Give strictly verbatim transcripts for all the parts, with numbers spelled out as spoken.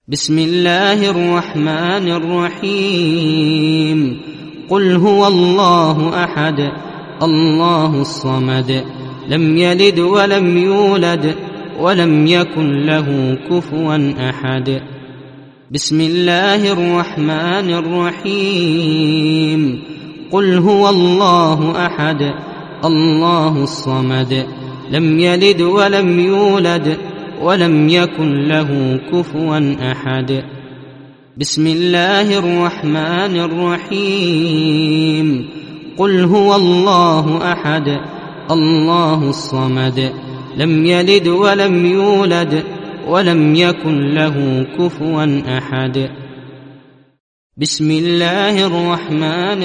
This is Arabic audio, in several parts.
بسم الله الرحمن الرحيم. قل هو الله أحد الله الصمد لم يلد ولم يولد ولم يكن له كفوا أحد. بسم الله الرحمن الرحيم. قل هو الله أحد الله الصمد لم يلد ولم يولد ولم يكن له كفوا أحد. بسم الله الرحمن الرحيم. قل هو الله أحد الله الصمد لم يلد ولم يولد ولم يكن له كفوا أحد. بسم الله الرحمن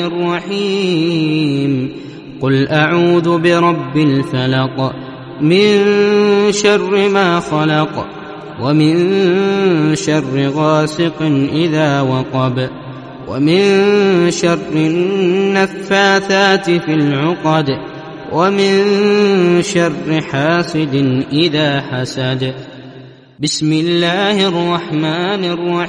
الرحيم. قل أعوذ برب الفلق من شر ما خلق ومن شر غاسق إذا وقب ومن شر النفاثات في العقد ومن شر حاسد إذا حسد. بسم الله الرحمن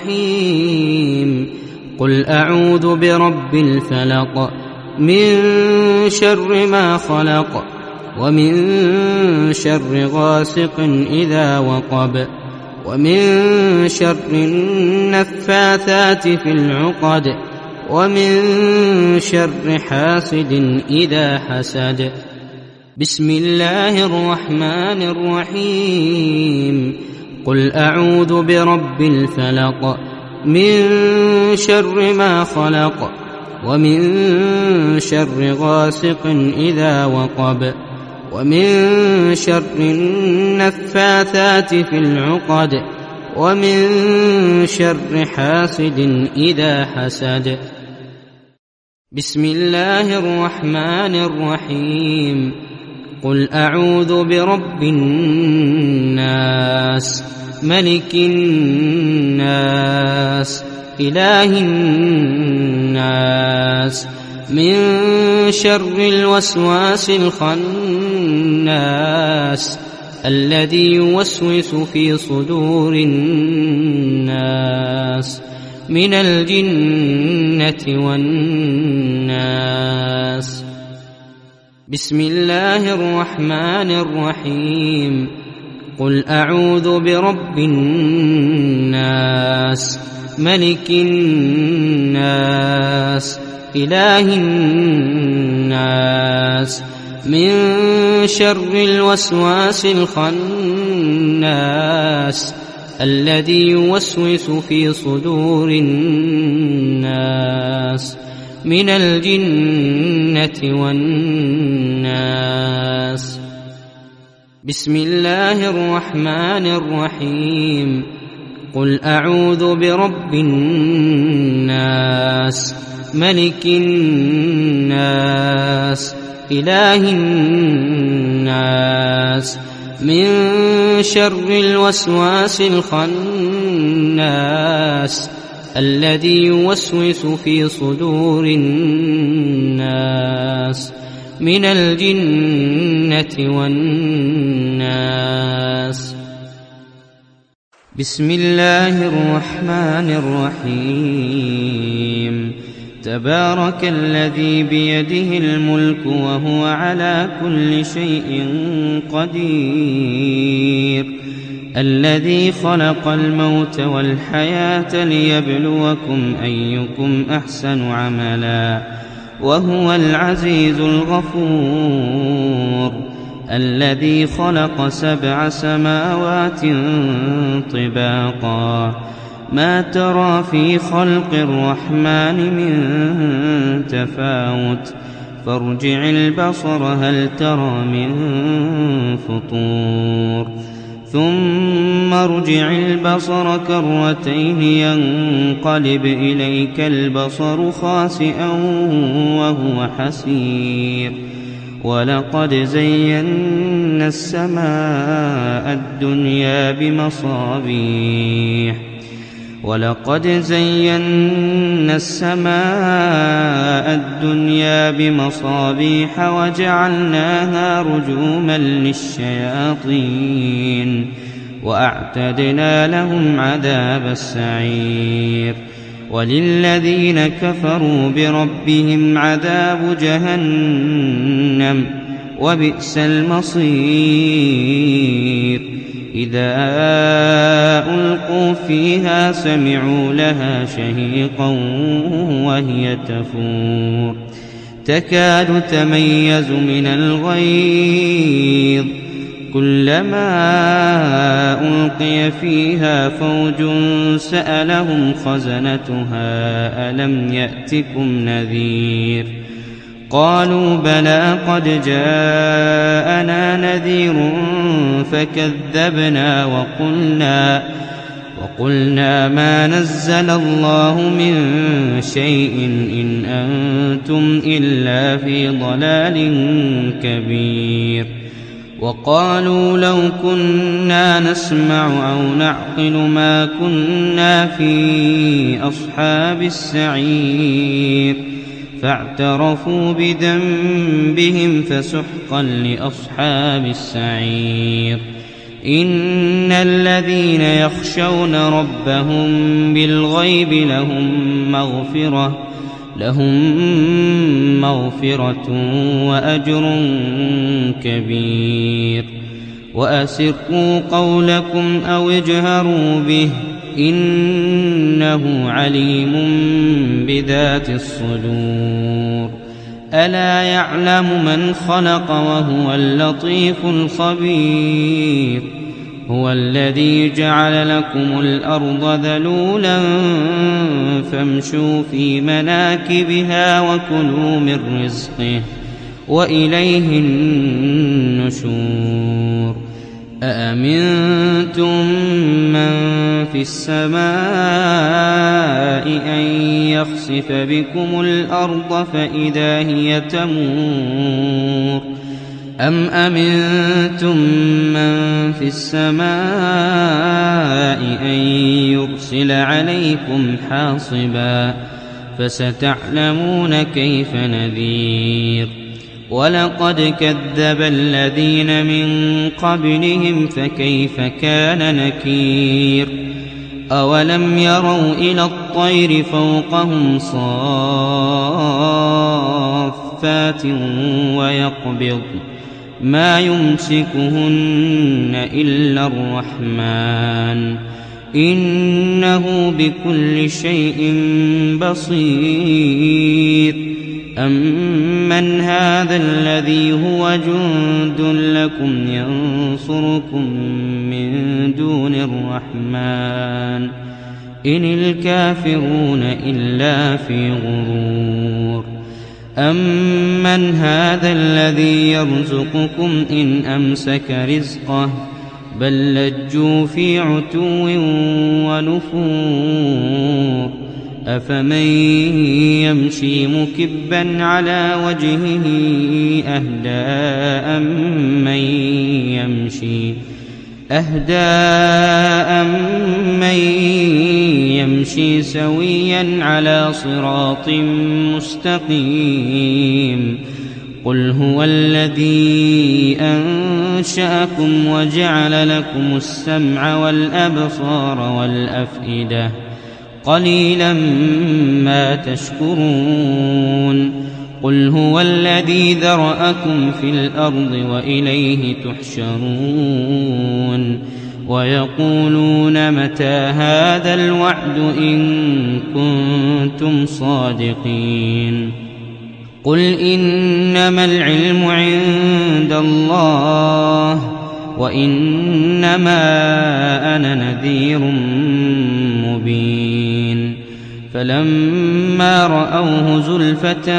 الرحيم. قل أعوذ برب الفلق من شر ما خلق ومن شر غاسق إذا وقب ومن شر النفاثات في العقد ومن شر حاسد إذا حسد. بسم الله الرحمن الرحيم. قل أعوذ برب الفلق من شر ما خلق ومن شر غاسق إذا وقب ومن شر النفاثات في العقد ومن شر حاسد إذا حسد. بسم الله الرحمن الرحيم. قل أعوذ برب الناس ملك الناس إله الناس من شر الوسواس الخناس الذي يوسوس في صدور الناس من الجنة والناس. بسم الله الرحمن الرحيم. قل أعوذ برب الناس ملك الناس إله الناس من شر الوسواس الخناس الذي يوسوس في صدور الناس من الجنة والناس. بسم الله الرحمن الرحيم. قل أعوذ برب الناس ملك الناس إله الناس من شر الوسواس الخناس الذي يوسوس في صدور الناس من الجنة والناس. بسم الله الرحمن الرحيم. تبارك الذي بيده الملك وهو على كل شيء قدير الذي خلق الموت والحياة ليبلوكم أيكم أحسن عملا وهو العزيز الغفور الذي خلق سبع سماوات طباقا ما ترى في خلق الرحمن من تفاوت فارجع البصر هل ترى من فطور ثم ارجع البصر كرتين ينقلب إليك البصر خاسئا وهو حسير ولقد زينا السماء الدنيا بمصابيح ولقد زينا السماء الدنيا بمصابيح وجعلناها رجوما للشياطين وأعتدنا لهم عذاب السعير. وللذين كفروا بربهم عذاب جهنم وبئس المصير. إذا ألقوا فيها سمعوا لها شهيقا وهي تفور تكاد تميز من الغيظ كلما ألقي فيها فوج سألهم خزنتها ألم يأتكم نذير قالوا بلى قد جاءنا نذير فكذبنا وقلنا وقلنا ما نزل الله من شيء إن أنتم إلا في ضلال كبير. وقالوا لو كنا نسمع أو نعقل ما كنا في أصحاب السعير فاعترفوا بذنبهم فسحقا لأصحاب السعير. إن الذين يخشون ربهم بالغيب لهم مغفرة لهم مغفرة وأجر كبير. وأسروا قولكم أو اجهروا به إنه عليم بذات الصدور. ألا يعلم من خلق وهو اللطيف الخبير. هو الذي جعل لكم الأرض ذلولا فامشوا في مناكبها وكلوا من رزقه وإليه النشور. أأمنتم من في السماء أن يخسف بكم الأرض فإذا هي تمور أم أمنتم من في السماء أن يرسل عليكم حاصبا فستعلمون كيف نذير. ولقد كذب الذين من قبلهم فكيف كان نكير. أولم يروا إلى الطير فوقهم صافات ويقبض ما يمسكهن إلا الرحمن إنه بكل شيء بصير. أمن هذا الذي هو جند لكم ينصركم من دون الرحمن إن الكافرون إلا في غرور. أمن هذا الذي يرزقكم إن أمسك رزقه بل لجوا في عتو ونفور. أفمن يمشي مكبا على وجهه أهدى أمن يمشي أهدى أمن يمشي سويا على صراط مستقيم. قل هو الذي أنشأكم وجعل لكم السمع والأبصار والأفئدة قليلا ما تشكرون. قل هو الذي ذرأكم في الأرض وإليه تحشرون. ويقولون متى هذا الوعد إن كنتم صادقين. قل إنما العلم عند الله وإنما أنا نذير مبين. فلما رأوه زلفة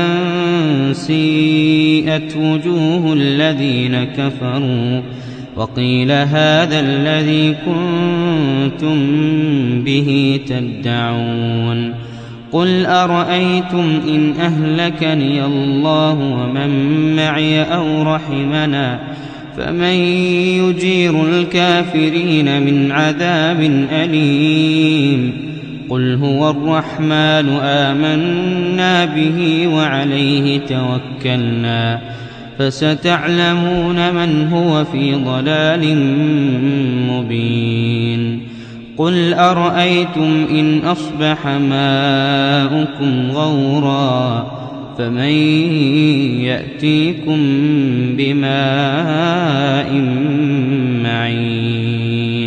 سيئت وجوه الذين كفروا وقيل هذا الذي كنتم به تدعون. قل أرأيتم إن أهلكني الله ومن معي أو رحمنا فمن يجير الكافرين من عذاب أليم. قل هو الرحمن آمنا به وعليه توكلنا فستعلمون من هو في ضلال مبين. قل أرأيتم إن أصبح ماؤكم غورا فمن يأتيكم بماء معين.